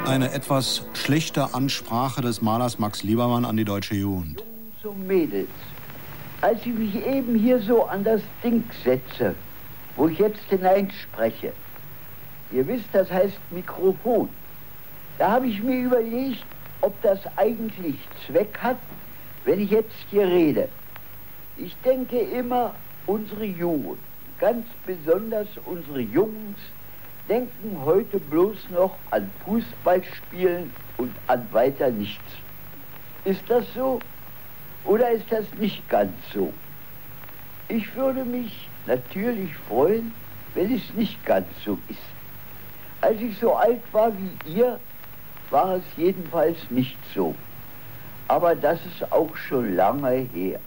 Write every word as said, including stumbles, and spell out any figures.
Eine etwas schlechte Ansprache des Malers Max Liebermann an die deutsche Jugend. So Mädels, als ich mich eben hier so an das Ding setze, wo ich jetzt hineinspreche, ihr wisst, das heißt Mikrofon, da habe ich mir überlegt, ob das eigentlich Zweck hat, wenn ich jetzt hier rede. Ich denke immer, unsere Jugend, ganz besonders unsere Jungs, denken heute bloß noch an Fußballspielen und an weiter nichts. Ist das so oder ist das nicht ganz so? Ich würde mich natürlich freuen, wenn es nicht ganz so ist. Als ich so alt war wie ihr, war es jedenfalls nicht so. Aber das ist auch schon lange her.